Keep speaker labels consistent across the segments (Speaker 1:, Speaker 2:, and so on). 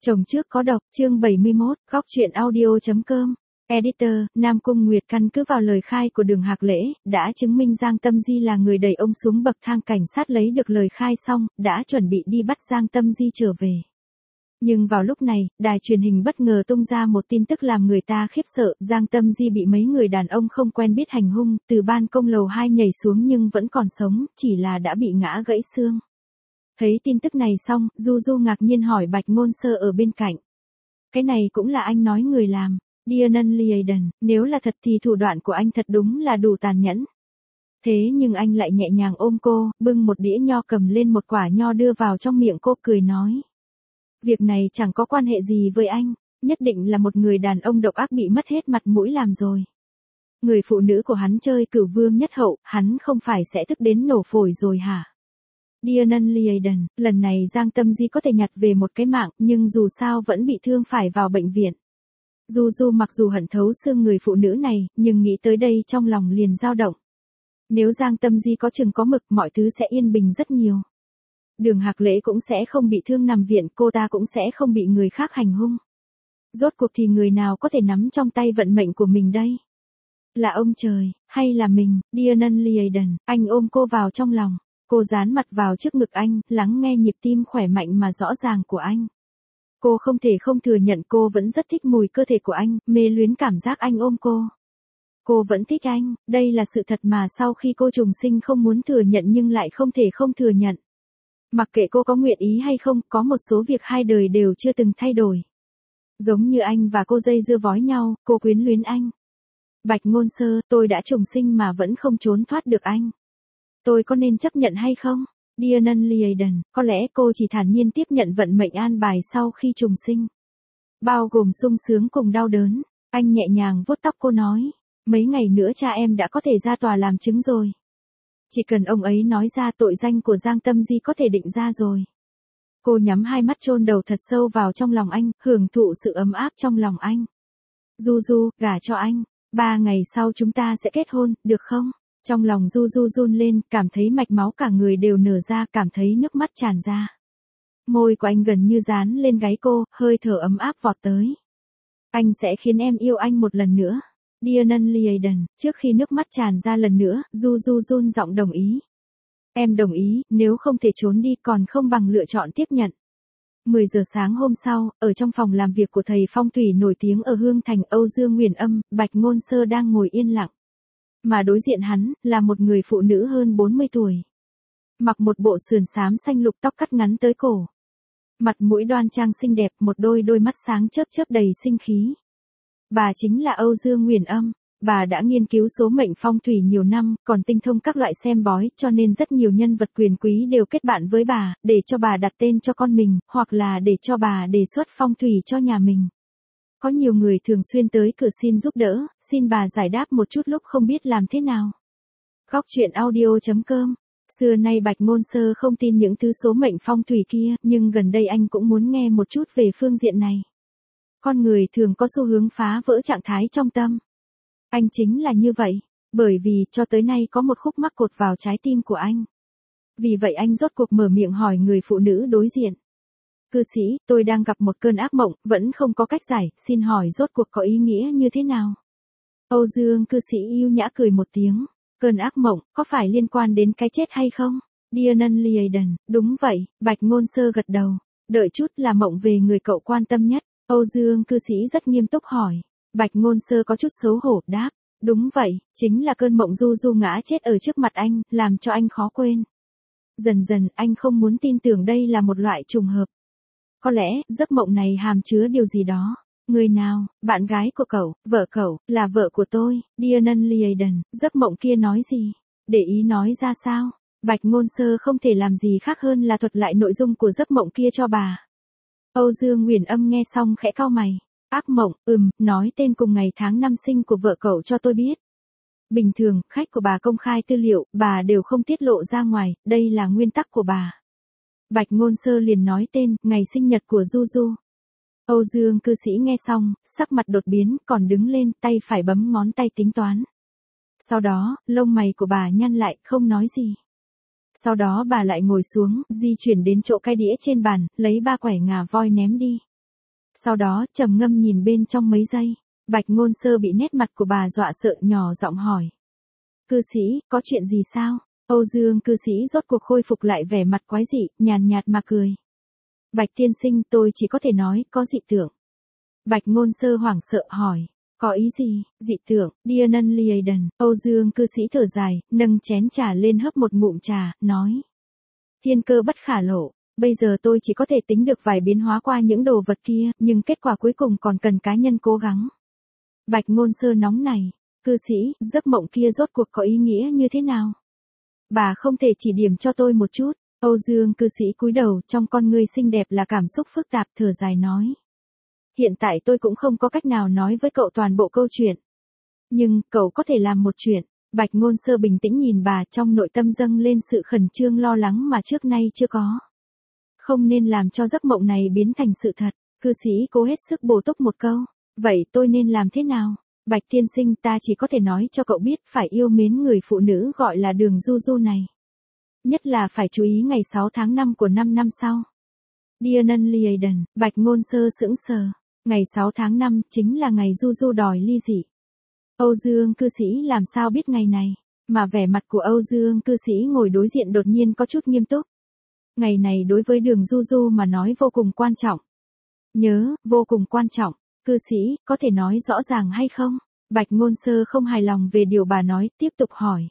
Speaker 1: Chồng trước có độc, chương 71, góc truyện audio.com. Editor, Nam Cung Nguyệt căn cứ vào lời khai của Đường Hạc Lễ, đã chứng minh Giang Tâm Di là người đẩy ông xuống bậc thang. Cảnh sát lấy được lời khai xong, đã chuẩn bị đi bắt Giang Tâm Di trở về. Nhưng vào lúc này, đài truyền hình bất ngờ tung ra một tin tức làm người ta khiếp sợ. Giang Tâm Di bị mấy người đàn ông không quen biết hành hung, từ ban công lầu 2 nhảy xuống nhưng vẫn còn sống, chỉ là đã bị ngã gãy xương. Thấy tin tức này xong, Du Du ngạc nhiên hỏi Bạch Ngôn Sơ ở bên cạnh. Cái này cũng là anh nói người làm. Dianan Liaden, nếu là thật thì thủ đoạn của anh thật đúng là đủ tàn nhẫn. Thế nhưng anh lại nhẹ nhàng ôm cô, bưng một đĩa nho cầm lên một quả nho đưa vào trong miệng cô, cười nói. Việc này chẳng có quan hệ gì với anh, nhất định là một người đàn ông độc ác bị mất hết mặt mũi làm rồi. Người phụ nữ của hắn chơi Cửu Vương nhất hậu, hắn không phải sẽ tức đến nổ phổi rồi hả? Dianan Liaden, lần này Giang Tâm Di có thể nhặt về một cái mạng, nhưng dù sao vẫn bị thương phải vào bệnh viện. Du Du mặc dù hận thấu xương người phụ nữ này, nhưng nghĩ tới đây trong lòng liền dao động. Nếu Giang Tâm Di có chừng có mực, mọi thứ sẽ yên bình rất nhiều. Đường Hạc Lễ cũng sẽ không bị thương nằm viện, cô ta cũng sẽ không bị người khác hành hung. Rốt cuộc thì người nào có thể nắm trong tay vận mệnh của mình đây? Là ông trời, hay là mình? Dianan Liaden, anh ôm cô vào trong lòng. Cô dán mặt vào trước ngực anh, lắng nghe nhịp tim khỏe mạnh mà rõ ràng của anh. Cô không thể không thừa nhận cô vẫn rất thích mùi cơ thể của anh, mê luyến cảm giác anh ôm cô. Cô vẫn thích anh, đây là sự thật mà sau khi cô trùng sinh không muốn thừa nhận nhưng lại không thể không thừa nhận. Mặc kệ cô có nguyện ý hay không, có một số việc hai đời đều chưa từng thay đổi. Giống như anh và cô dây dưa vói nhau, cô quyến luyến anh. Bạch Ngôn Sơ, tôi đã trùng sinh mà vẫn không trốn thoát được anh. Tôi có nên chấp nhận hay không? Dianan Liaden, có lẽ cô chỉ thản nhiên tiếp nhận vận mệnh an bài sau khi trùng sinh. Bao gồm sung sướng cùng đau đớn. Anh nhẹ nhàng vuốt tóc cô nói. Mấy ngày nữa cha em đã có thể ra tòa làm chứng rồi. Chỉ cần ông ấy nói ra tội danh của Giang Tâm Di có thể định ra rồi. Cô nhắm hai mắt chôn đầu thật sâu vào trong lòng anh, hưởng thụ sự ấm áp trong lòng anh. Du Du, gả cho anh. 3 ngày sau chúng ta sẽ kết hôn, được không? Trong lòng Du Du run lên, cảm thấy mạch máu cả người đều nở ra, cảm thấy nước mắt tràn ra. Môi của anh gần như dán lên gáy cô, hơi thở ấm áp vọt tới. Anh sẽ khiến em yêu anh một lần nữa. Dianan Liaden, trước khi nước mắt tràn ra lần nữa, Du Du run giọng đồng ý. Em đồng ý, nếu không thể trốn đi còn không bằng lựa chọn tiếp nhận. 10 giờ sáng hôm sau, ở trong phòng làm việc của thầy phong thủy nổi tiếng ở Hương Thành, Âu Dương Nguyền Âm, Bạch Ngôn Sơ đang ngồi yên lặng. Mà đối diện hắn, là một người phụ nữ hơn 40 tuổi. Mặc một bộ sườn xám xanh lục, tóc cắt ngắn tới cổ. Mặt mũi đoan trang xinh đẹp, một đôi mắt sáng chớp chớp đầy sinh khí. Bà chính là Âu Dương Nguyền Âm. Bà đã nghiên cứu số mệnh phong thủy nhiều năm, còn tinh thông các loại xem bói, cho nên rất nhiều nhân vật quyền quý đều kết bạn với bà, để cho bà đặt tên cho con mình, hoặc là để cho bà đề xuất phong thủy cho nhà mình. Có nhiều người thường xuyên tới cửa xin giúp đỡ, xin bà giải đáp một chút lúc không biết làm thế nào. Góc truyện audio.com. Xưa nay Bạch Ngôn Sơ không tin những thứ số mệnh phong thủy kia, nhưng gần đây anh cũng muốn nghe một chút về phương diện này. Con người thường có xu hướng phá vỡ trạng thái trong tâm. Anh chính là như vậy, bởi vì cho tới nay có một khúc mắc cột vào trái tim của anh. Vì vậy anh rốt cuộc mở miệng hỏi người phụ nữ đối diện. Cư sĩ, tôi đang gặp một cơn ác mộng, vẫn không có cách giải, xin hỏi rốt cuộc có ý nghĩa như thế nào? Âu Dương cư sĩ yêu nhã cười một tiếng. Cơn ác mộng, có phải liên quan đến cái chết hay không? Dianan Liaden, đúng vậy, Bạch Ngôn Sơ gật đầu. Đợi chút, là mộng về người cậu quan tâm nhất. Âu Dương cư sĩ rất nghiêm túc hỏi. Bạch Ngôn Sơ có chút xấu hổ đáp. Đúng vậy, chính là cơn mộng Du Du ngã chết ở trước mặt anh, làm cho anh khó quên. Dần dần, anh không muốn tin tưởng đây là một loại trùng hợp. Có lẽ, giấc mộng này hàm chứa điều gì đó. Người nào? Bạn gái của cậu, vợ cậu, là vợ của tôi. Dianan Liaden, giấc mộng kia nói gì? Để ý nói ra sao? Bạch Ngôn Sơ không thể làm gì khác hơn là thuật lại nội dung của giấc mộng kia cho bà. Âu Dương Nguyền Âm nghe xong khẽ cau mày. Ác mộng, nói tên cùng ngày tháng năm sinh của vợ cậu cho tôi biết. Bình thường, khách của bà công khai tư liệu, bà đều không tiết lộ ra ngoài, đây là nguyên tắc của bà. Bạch Ngôn Sơ liền nói tên, ngày sinh nhật của Du Du. Âu Dương cư sĩ nghe xong, sắc mặt đột biến, còn đứng lên, tay phải bấm ngón tay tính toán. Sau đó, lông mày của bà nhăn lại, không nói gì. Sau đó bà lại ngồi xuống, di chuyển đến chỗ cái đĩa trên bàn, lấy 3 quẻ ngà voi ném đi. Sau đó trầm ngâm nhìn bên trong mấy giây. Bạch Ngôn Sơ bị nét mặt của bà dọa sợ, nhỏ giọng hỏi. Cư sĩ, có chuyện gì sao? Âu Dương cư sĩ rốt cuộc khôi phục lại vẻ mặt quái dị, nhàn nhạt mà cười. Bạch tiên sinh, tôi chỉ có thể nói, có dị tượng. Bạch Ngôn Sơ hoảng sợ hỏi. Có ý gì, dị tượng, Dianan Liaden? Âu Dương cư sĩ thở dài, nâng chén trà lên hớp một ngụm trà, nói. Thiên cơ bất khả lộ, bây giờ tôi chỉ có thể tính được vài biến hóa qua những đồ vật kia, nhưng kết quả cuối cùng còn cần cá nhân cố gắng. Bạch Ngôn Sơ nóng này, cư sĩ, giấc mộng kia rốt cuộc có ý nghĩa như thế nào? Bà không thể chỉ điểm cho tôi một chút. Âu Dương cư sĩ cúi đầu, trong con ngươi xinh đẹp là cảm xúc phức tạp, thở dài nói. Hiện tại tôi cũng không có cách nào nói với cậu toàn bộ câu chuyện. Nhưng, cậu có thể làm một chuyện. Bạch Ngôn Sơ bình tĩnh nhìn bà, trong nội tâm dâng lên sự khẩn trương lo lắng mà trước nay chưa có. Không nên làm cho giấc mộng này biến thành sự thật. Cư sĩ cố hết sức bổ túc một câu. Vậy tôi nên làm thế nào? Bạch tiên sinh, ta chỉ có thể nói cho cậu biết phải yêu mến người phụ nữ gọi là Đường Du Du này. Nhất là phải chú ý ngày 6 tháng 5 của 5 năm sau. Dianan Liaden, Bạch Ngôn Sơ sững sờ. Ngày 6 tháng 5 chính là ngày Du Du đòi ly dị. Âu Dương cư sĩ làm sao biết ngày này, mà vẻ mặt của Âu Dương cư sĩ ngồi đối diện đột nhiên có chút nghiêm túc. Ngày này đối với Đường Du Du mà nói vô cùng quan trọng. Nhớ, vô cùng quan trọng. Cư sĩ, có thể nói rõ ràng hay không? Bạch Ngôn Sơ không hài lòng về điều bà nói, tiếp tục hỏi.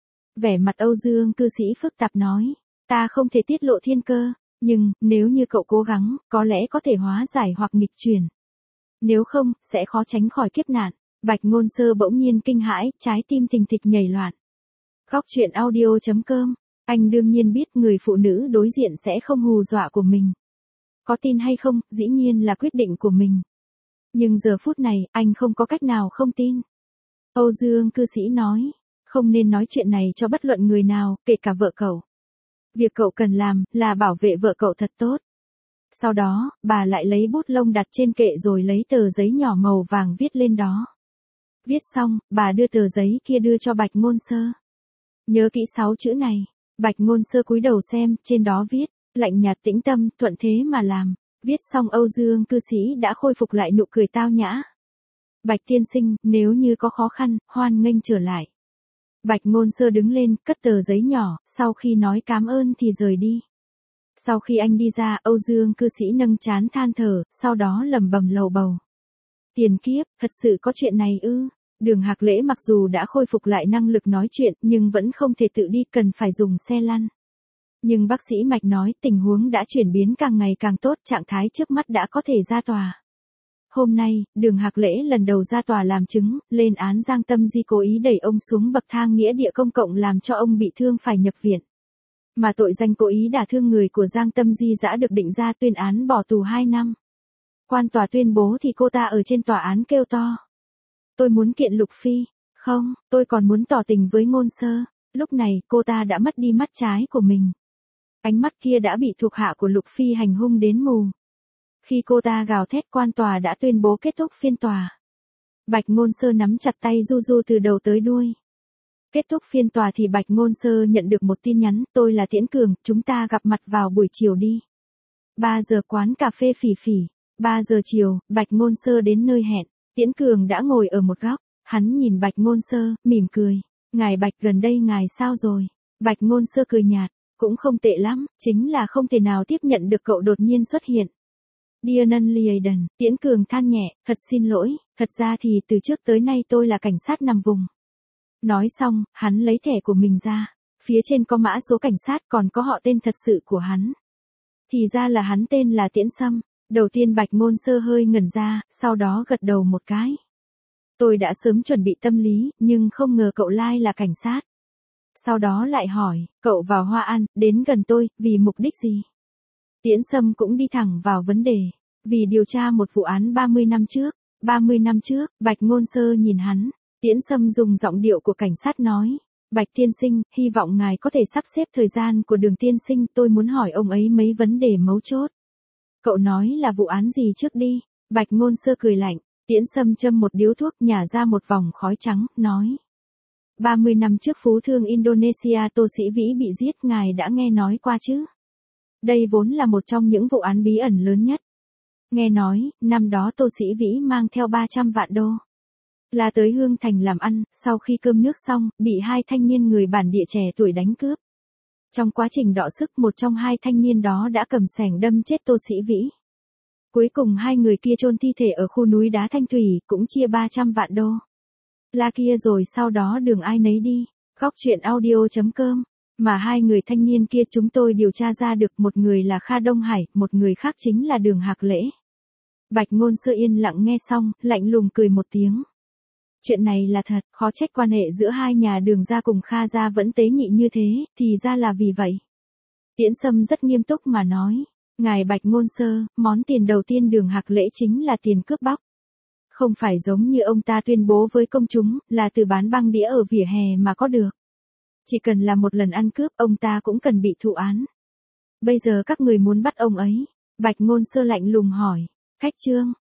Speaker 1: Vẻ mặt Âu Dương cư sĩ phức tạp nói. Ta không thể tiết lộ thiên cơ, nhưng, nếu như cậu cố gắng, có lẽ có thể hóa giải hoặc nghịch chuyển. Nếu không, sẽ khó tránh khỏi kiếp nạn. Bạch Ngôn Sơ bỗng nhiên kinh hãi, trái tim thình thịch nhảy loạn. Góc truyện audio.com. Anh đương nhiên biết người phụ nữ đối diện sẽ không hù dọa của mình. Có tin hay không, dĩ nhiên là quyết định của mình. Nhưng giờ phút này, anh không có cách nào không tin. Âu Dương cư sĩ nói, không nên nói chuyện này cho bất luận người nào, kể cả vợ cậu. Việc cậu cần làm, là bảo vệ vợ cậu thật tốt. Sau đó, bà lại lấy bút lông đặt trên kệ rồi lấy tờ giấy nhỏ màu vàng viết lên đó. Viết xong, bà đưa tờ giấy kia đưa cho Bạch Ngôn Sơ. Nhớ kỹ 6 chữ này. Bạch Ngôn Sơ cúi đầu xem, trên đó viết, lạnh nhạt tĩnh tâm, thuận thế mà làm. Viết xong Âu Dương cư sĩ đã khôi phục lại nụ cười tao nhã. Bạch tiên sinh, nếu như có khó khăn, hoan nghênh trở lại. Bạch Ngôn Sơ đứng lên, cất tờ giấy nhỏ, sau khi nói cảm ơn thì rời đi. Sau khi anh đi ra, Âu Dương cư sĩ nâng trán than thở, sau đó lẩm bẩm lầu bầu. Tiền kiếp, thật sự có chuyện này ư? Đường Hạc Lễ mặc dù đã khôi phục lại năng lực nói chuyện, nhưng vẫn không thể tự đi, cần phải dùng xe lăn. Nhưng bác sĩ Mạch nói tình huống đã chuyển biến càng ngày càng tốt, trạng thái trước mắt đã có thể ra tòa. Hôm nay, Đường Hạc Lễ lần đầu ra tòa làm chứng, lên án Giang Tâm Di cố ý đẩy ông xuống bậc thang nghĩa địa công cộng làm cho ông bị thương phải nhập viện. Mà tội danh cố ý đả thương người của Giang Tâm Di đã được định ra, tuyên án bỏ tù 2 năm. Quan tòa tuyên bố thì cô ta ở trên tòa án kêu to. Tôi muốn kiện Lục Phi. Không, tôi còn muốn tỏ tình với Ngôn Sơ. Lúc này, cô ta đã mất đi mắt trái của mình. Ánh mắt kia đã bị thuộc hạ của Lục Phi hành hung đến mù. Khi cô ta gào thét, quan tòa đã tuyên bố kết thúc phiên tòa. Bạch Ngôn Sơ nắm chặt tay Du Du từ đầu tới đuôi. Kết thúc phiên tòa thì Bạch Ngôn Sơ nhận được một tin nhắn, tôi là Tiễn Cường, chúng ta gặp mặt vào buổi chiều đi. 3 giờ quán cà phê Phỉ Phỉ. 3 giờ chiều, Bạch Ngôn Sơ đến nơi hẹn. Tiễn Cường đã ngồi ở một góc, hắn nhìn Bạch Ngôn Sơ, mỉm cười. Ngài Bạch, gần đây ngài sao rồi? Bạch Ngôn Sơ cười nhạt, cũng không tệ lắm, chính là không thể nào tiếp nhận được cậu đột nhiên xuất hiện. Dianan Liaden, Tiễn Cường than nhẹ, thật xin lỗi, thật ra thì từ trước tới nay tôi là cảnh sát nằm vùng. Nói xong, hắn lấy thẻ của mình ra, phía trên có mã số cảnh sát, còn có họ tên thật sự của hắn. Thì ra là hắn tên là Tiễn Sâm. Đầu tiên Bạch Ngôn Sơ hơi ngẩn ra, sau đó gật đầu một cái. Tôi đã sớm chuẩn bị tâm lý, nhưng không ngờ cậu lai là cảnh sát. Sau đó lại hỏi, cậu vào Hoa An, đến gần tôi, vì mục đích gì? Tiễn Sâm cũng đi thẳng vào vấn đề. Vì điều tra một vụ án 30 năm trước. 30 năm trước, Bạch Ngôn Sơ nhìn hắn. Tiễn Sâm dùng giọng điệu của cảnh sát nói. Bạch tiên sinh, hy vọng ngài có thể sắp xếp thời gian của Đường tiên sinh, tôi muốn hỏi ông ấy mấy vấn đề mấu chốt. Cậu nói là vụ án gì trước đi? Bạch Ngôn Sơ cười lạnh. Tiễn Sâm châm một điếu thuốc, nhả ra một vòng khói trắng, nói. 30 năm trước phú thương Indonesia Tô Sĩ Vĩ bị giết, ngài đã nghe nói qua chứ? Đây vốn là một trong những vụ án bí ẩn lớn nhất. Nghe nói, năm đó Tô Sĩ Vĩ mang theo 300 vạn đô. Là tới Hương Thành làm ăn, sau khi cơm nước xong, bị hai thanh niên người bản địa trẻ tuổi đánh cướp. Trong quá trình đọ sức một trong hai thanh niên đó đã cầm xẻng đâm chết Tô Sĩ Vĩ. Cuối cùng hai người kia chôn thi thể ở khu núi đá Thanh Thủy, cũng chia 300 vạn đô. Là kia rồi sau đó đường ai nấy đi. Góc truyện audio.com. Mà hai người thanh niên kia chúng tôi điều tra ra được, một người là Kha Đông Hải, một người khác chính là Đường Hạc Lễ. Bạch Ngôn Sơ yên lặng nghe xong, lạnh lùng cười một tiếng. Chuyện này là thật, khó trách quan hệ giữa hai nhà Đường gia cùng Kha gia vẫn tế nhị như thế, thì ra là vì vậy. Tiễn Sâm rất nghiêm túc mà nói. Ngài Bạch Ngôn Sơ, món tiền đầu tiên Đường Hạc Lễ chính là tiền cướp bóc. Không phải giống như ông ta tuyên bố với công chúng, là từ bán băng đĩa ở vỉa hè mà có được. Chỉ cần là một lần ăn cướp, ông ta cũng cần bị thụ án. Bây giờ các người muốn bắt ông ấy. Bạch Ngôn Sơ lạnh lùng hỏi. Khách trương.